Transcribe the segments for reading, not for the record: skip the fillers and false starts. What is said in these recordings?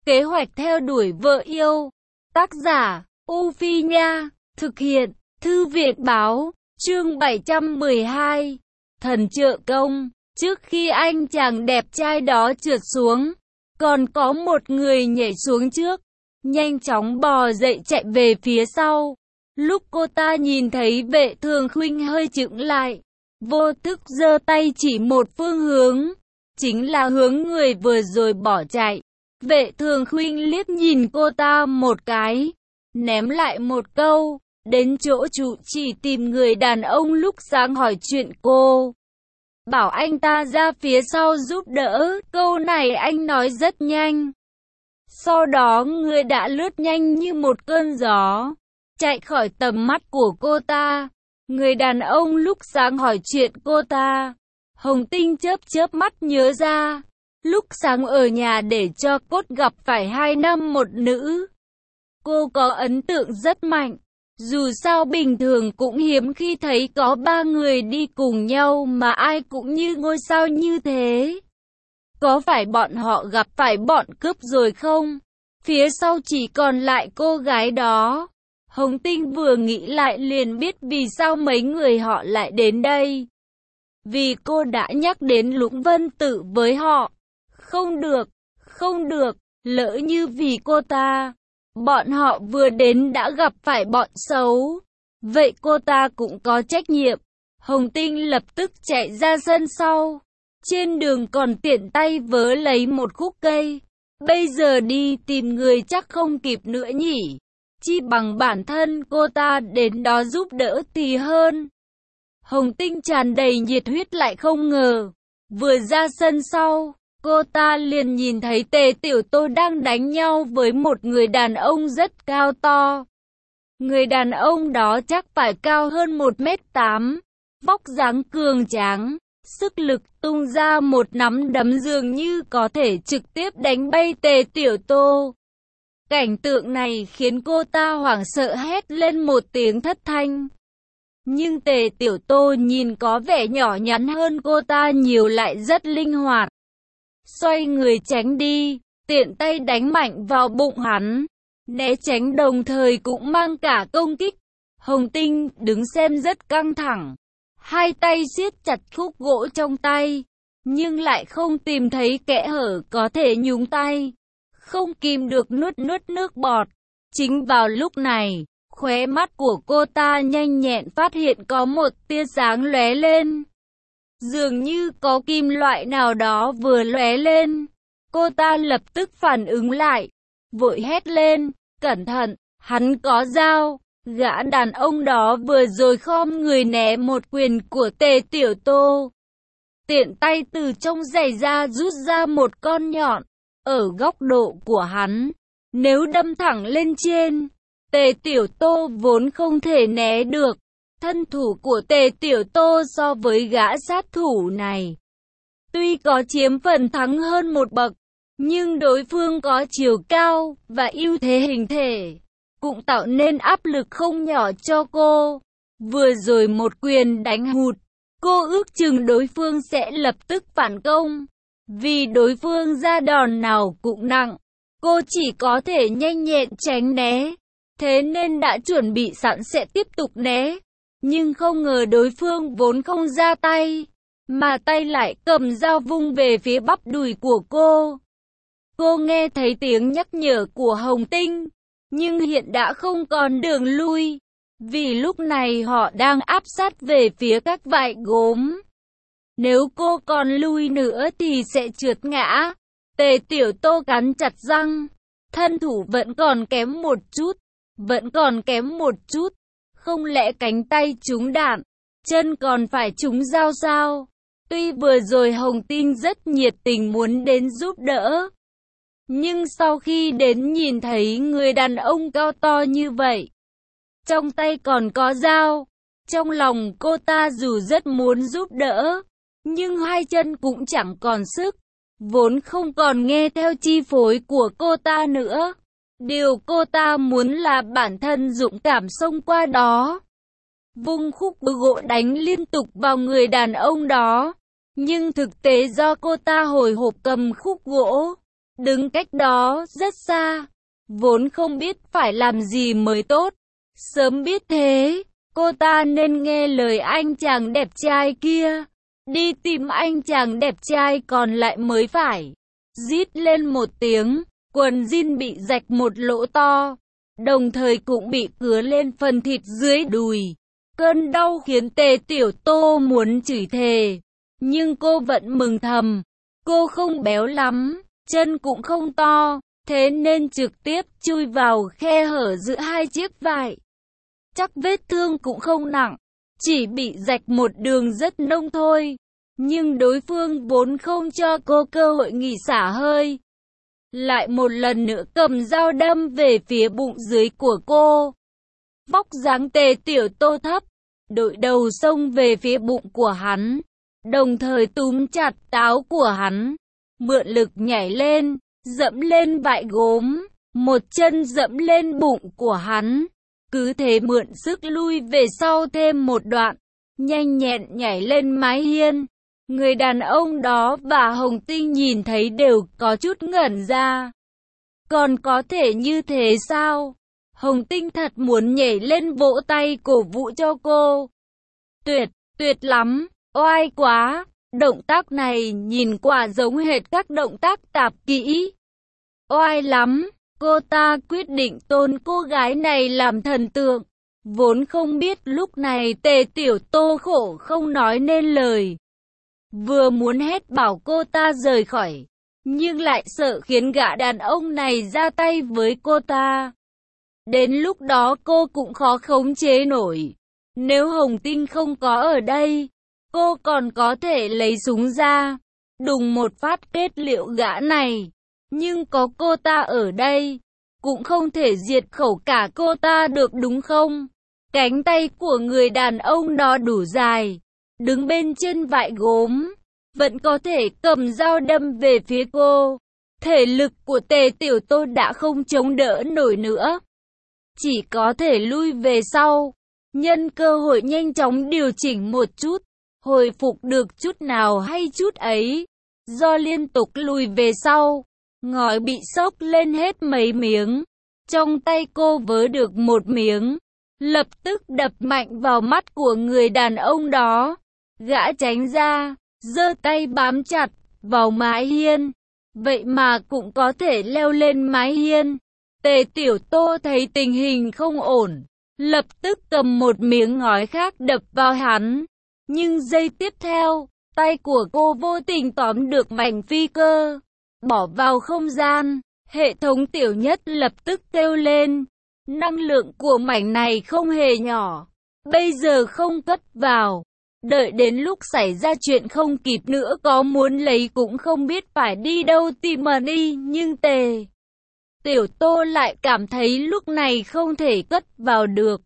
Kế hoạch theo đuổi vợ yêu. Tác giả, U Phi Nha. Thực hiện, Thư viện Báo. Chương 712. Thần trợ công. Trước khi anh chàng đẹp trai đó trượt xuống, còn có một người nhảy xuống trước, nhanh chóng bò dậy chạy về phía sau. Lúc cô ta nhìn thấy Vệ Thường Khuynh hơi chững lại, vô thức giơ tay chỉ một phương hướng, chính là hướng người vừa rồi bỏ chạy. Vệ Thường Khuynh liếc nhìn cô ta một cái, ném lại một câu, đến chỗ trụ chỉ tìm người đàn ông lúc sáng hỏi chuyện cô. Bảo anh ta ra phía sau giúp đỡ, câu này anh nói rất nhanh. Sau đó người đã lướt nhanh như một cơn gió, chạy khỏi tầm mắt của cô ta. Người đàn ông lúc sáng hỏi chuyện cô ta. Hồng Tinh chớp chớp mắt nhớ ra, lúc sáng ở nhà để cho cốt gặp phải 2 nam một nữ. Cô có ấn tượng rất mạnh. Dù sao bình thường cũng hiếm khi thấy có 3 người đi cùng nhau mà ai cũng như ngôi sao như thế. Có phải bọn họ gặp phải bọn cướp rồi không? Phía sau chỉ còn lại cô gái đó. Hồng Tinh vừa nghĩ lại liền biết vì sao mấy người họ lại đến đây. Vì cô đã nhắc đến Lũng Vân Tự với họ. Không được, lỡ như vì cô ta, bọn họ vừa đến đã gặp phải bọn xấu. Vậy cô ta cũng có trách nhiệm. Hồng Tinh lập tức chạy ra sân sau. Trên đường còn tiện tay vớ lấy một khúc cây. Bây giờ đi tìm người chắc không kịp nữa nhỉ. Chi bằng bản thân cô ta đến đó giúp đỡ thì hơn. Hồng Tinh tràn đầy nhiệt huyết lại không ngờ. Vừa ra sân sau, cô ta liền nhìn thấy Tề Tiểu Tô đang đánh nhau với một người đàn ông rất cao to. Người đàn ông đó chắc phải cao hơn 1m8, vóc dáng cường tráng, sức lực tung ra một nắm đấm dường như có thể trực tiếp đánh bay Tề Tiểu Tô. Cảnh tượng này khiến cô ta hoảng sợ hét lên một tiếng thất thanh. Nhưng Tề Tiểu Tô nhìn có vẻ nhỏ nhắn hơn cô ta nhiều lại rất linh hoạt. Xoay người tránh đi, tiện tay đánh mạnh vào bụng hắn, né tránh đồng thời cũng mang cả công kích. Hồng Tinh đứng xem rất căng thẳng, hai tay siết chặt khúc gỗ trong tay, nhưng lại không tìm thấy kẽ hở có thể nhúng tay, không kìm được nuốt nước bọt. Chính vào lúc này, khóe mắt của cô ta nhanh nhẹn phát hiện có một tia sáng lóe lên. Dường như có kim loại nào đó vừa lóe lên. Cô ta lập tức phản ứng lại, vội hét lên, cẩn thận, hắn có dao. Gã đàn ông đó vừa rồi khom người né một quyền của Tề Tiểu Tô. Tiện tay từ trong giày ra rút ra một con nhọn. Ở góc độ của hắn, nếu đâm thẳng lên trên, Tề Tiểu Tô vốn không thể né được. Thân thủ của Tề Tiểu Tô so với gã sát thủ này, tuy có chiếm phần thắng hơn một bậc, nhưng đối phương có chiều cao và ưu thế hình thể, cũng tạo nên áp lực không nhỏ cho cô. Vừa rồi một quyền đánh hụt, cô ước chừng đối phương sẽ lập tức phản công. Vì đối phương ra đòn nào cũng nặng, cô chỉ có thể nhanh nhẹn tránh né. Thế nên đã chuẩn bị sẵn sẽ tiếp tục né. Nhưng không ngờ đối phương vốn không ra tay, mà tay lại cầm dao vung về phía bắp đùi của cô. Cô nghe thấy tiếng nhắc nhở của Hồng Tinh, nhưng hiện đã không còn đường lui, vì lúc này họ đang áp sát về phía các vại gốm. Nếu cô còn lui nữa thì sẽ trượt ngã. Tề Tiểu Tô cắn chặt răng, thân thủ vẫn còn kém một chút. Không lẽ cánh tay trúng đạn, chân còn phải trúng dao sao? Tuy vừa rồi Hồng Tinh rất nhiệt tình muốn đến giúp đỡ, nhưng sau khi đến nhìn thấy người đàn ông cao to như vậy, trong tay còn có dao, trong lòng cô ta dù rất muốn giúp đỡ, nhưng hai chân cũng chẳng còn sức, vốn không còn nghe theo chi phối của cô ta nữa. Điều cô ta muốn là bản thân dũng cảm xông qua đó, vung khúc gỗ đánh liên tục vào người đàn ông đó. Nhưng thực tế do cô ta hồi hộp cầm khúc gỗ, đứng cách đó rất xa, vốn không biết phải làm gì mới tốt. Sớm biết thế, cô ta nên nghe lời anh chàng đẹp trai kia, đi tìm anh chàng đẹp trai còn lại mới phải. Rít lên một tiếng, quần jean bị rạch một lỗ to, đồng thời cũng bị cứa lên phần thịt dưới đùi. Cơn đau khiến Tề Tiểu Tô muốn chửi thề, nhưng cô vẫn mừng thầm. Cô không béo lắm, chân cũng không to, thế nên trực tiếp chui vào khe hở giữa hai chiếc vải. Chắc vết thương cũng không nặng, chỉ bị rạch một đường rất nông thôi. Nhưng đối phương vốn không cho cô cơ hội nghỉ xả hơi, lại một lần nữa cầm dao đâm về phía bụng dưới của cô. Vóc dáng Tề Tiểu Tô thấp, đội đầu xông về phía bụng của hắn, đồng thời túm chặt áo của hắn, mượn lực nhảy lên, dẫm lên vải gốm, một chân dẫm lên bụng của hắn, cứ thế mượn sức lui về sau thêm một đoạn, nhanh nhẹn nhảy lên mái hiên. Người đàn ông đó và Hồng Tinh nhìn thấy đều có chút ngẩn ra. Còn có thể như thế sao? Hồng Tinh thật muốn nhảy lên vỗ tay cổ vũ cho cô. Tuyệt lắm, oai quá. Động tác này nhìn quả giống hệt các động tác tạp kỹ. Oai lắm, cô ta quyết định tôn cô gái này làm thần tượng. Vốn không biết lúc này Tề Tiểu Tô khổ không nói nên lời. Vừa muốn hét bảo cô ta rời khỏi, nhưng lại sợ khiến gã đàn ông này ra tay với cô ta. Đến lúc đó cô cũng khó khống chế nổi. Nếu Hồng Tinh không có ở đây, cô còn có thể lấy súng ra, đùng một phát kết liễu gã này. Nhưng có cô ta ở đây, cũng không thể diệt khẩu cả cô ta được đúng không? Cánh tay của người đàn ông đó đủ dài, đứng bên chân vải gốm, vẫn có thể cầm dao đâm về phía cô. Thể lực của Tề Tiểu Tô đã không chống đỡ nổi nữa, chỉ có thể lui về sau, nhân cơ hội nhanh chóng điều chỉnh một chút, hồi phục được chút nào hay chút ấy. Do liên tục lùi về sau, ngói bị xốc lên hết mấy miếng, trong tay cô vớ được một miếng, lập tức đập mạnh vào mắt của người đàn ông đó. Gã tránh ra, giơ tay bám chặt vào mái hiên, vậy mà cũng có thể leo lên mái hiên. Tề Tiểu Tô thấy tình hình không ổn, lập tức cầm một miếng ngói khác đập vào hắn. Nhưng giây tiếp theo, tay của cô vô tình tóm được mảnh phi cơ, bỏ vào không gian. Hệ thống Tiểu Nhất lập tức kêu lên. Năng lượng của mảnh này không hề nhỏ, bây giờ không cất vào, đợi đến lúc xảy ra chuyện không kịp nữa, có muốn lấy cũng không biết phải đi đâu tìm mà đi. Nhưng Tề Tiểu Tô lại cảm thấy lúc này không thể cất vào được.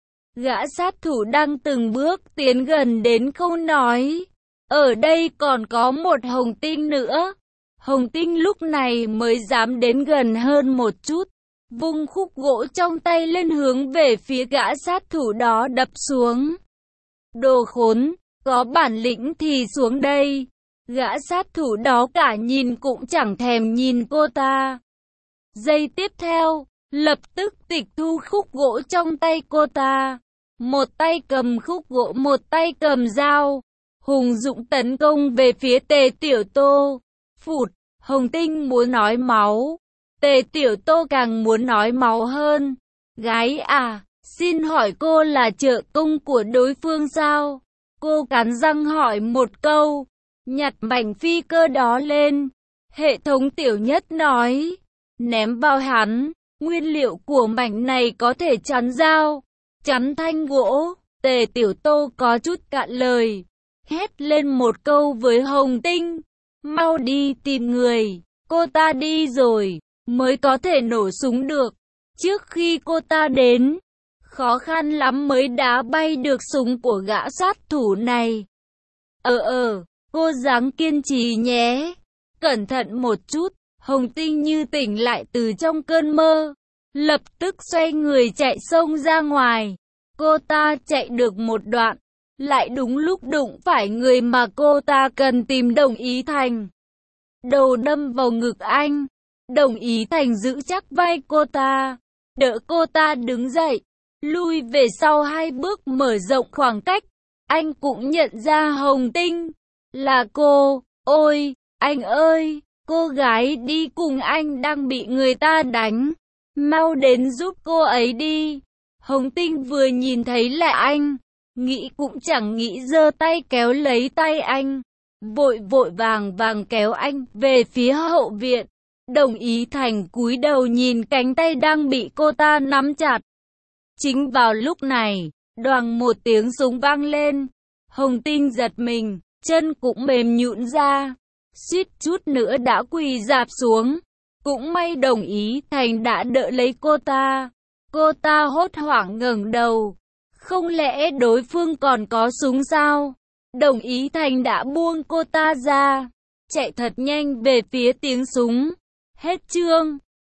Gã sát thủ đang từng bước tiến gần đến không nói. Ở đây còn có một Hồng Tinh nữa. Hồng Tinh lúc này mới dám đến gần hơn một chút, vung khúc gỗ trong tay lên hướng về phía gã sát thủ đó đập xuống. Đồ khốn, có bản lĩnh thì xuống đây. Gã sát thủ đó cả nhìn cũng chẳng thèm nhìn cô ta. Giây tiếp theo, lập tức tịch thu khúc gỗ trong tay cô ta. Một tay cầm khúc gỗ, một tay cầm dao, hùng dũng tấn công về phía Tề Tiểu Tô. Phụt, Hồng Tinh muốn nói máu, Tề Tiểu Tô càng muốn nói máu hơn. Gái à, xin hỏi cô là trợ công của đối phương sao? Cô cắn răng hỏi một câu, nhặt mảnh phi cơ đó lên. Hệ thống Tiểu Nhất nói, ném vào hắn. Nguyên liệu của mảnh này có thể chắn dao, chắn thanh gỗ. Tề Tiểu Tô có chút cạn lời, hét lên một câu với Hồng Tinh, mau đi tìm người. Cô ta đi rồi mới có thể nổ súng được. Trước khi cô ta đến, khó khăn lắm mới đá bay được súng của gã sát thủ này. Cô ráng kiên trì nhé. Cẩn thận một chút. Hồng Tinh như tỉnh lại từ trong cơn mơ, lập tức xoay người chạy xông ra ngoài. Cô ta chạy được một đoạn, lại đúng lúc đụng phải người mà cô ta cần tìm. Đồng Ý Thành đầu đâm vào ngực anh. Đồng ý Thành giữ chắc vai cô ta, đỡ cô ta đứng dậy, lui về sau 2 bước mở rộng khoảng cách. Anh cũng nhận ra Hồng Tinh. Là cô. Ôi, anh ơi, cô gái đi cùng anh đang bị người ta đánh. Mau đến giúp cô ấy đi. Hồng Tinh vừa nhìn thấy là anh, nghĩ cũng chẳng nghĩ giơ tay kéo lấy tay anh. Vội vội vàng kéo anh về phía hậu viện. Đồng ý Thành cúi đầu nhìn cánh tay đang bị cô ta nắm chặt. Chính vào lúc này, đoàng một tiếng súng vang lên. Hồng Tinh giật mình, chân cũng mềm nhũn ra, suýt chút nữa đã quỳ rạp xuống. Cũng may Đồng ý Thành đã đỡ lấy cô ta. Cô ta hốt hoảng ngẩng đầu. Không lẽ đối phương còn có súng sao? Đồng ý Thành đã buông cô ta ra, chạy thật nhanh về phía tiếng súng. Hết chương.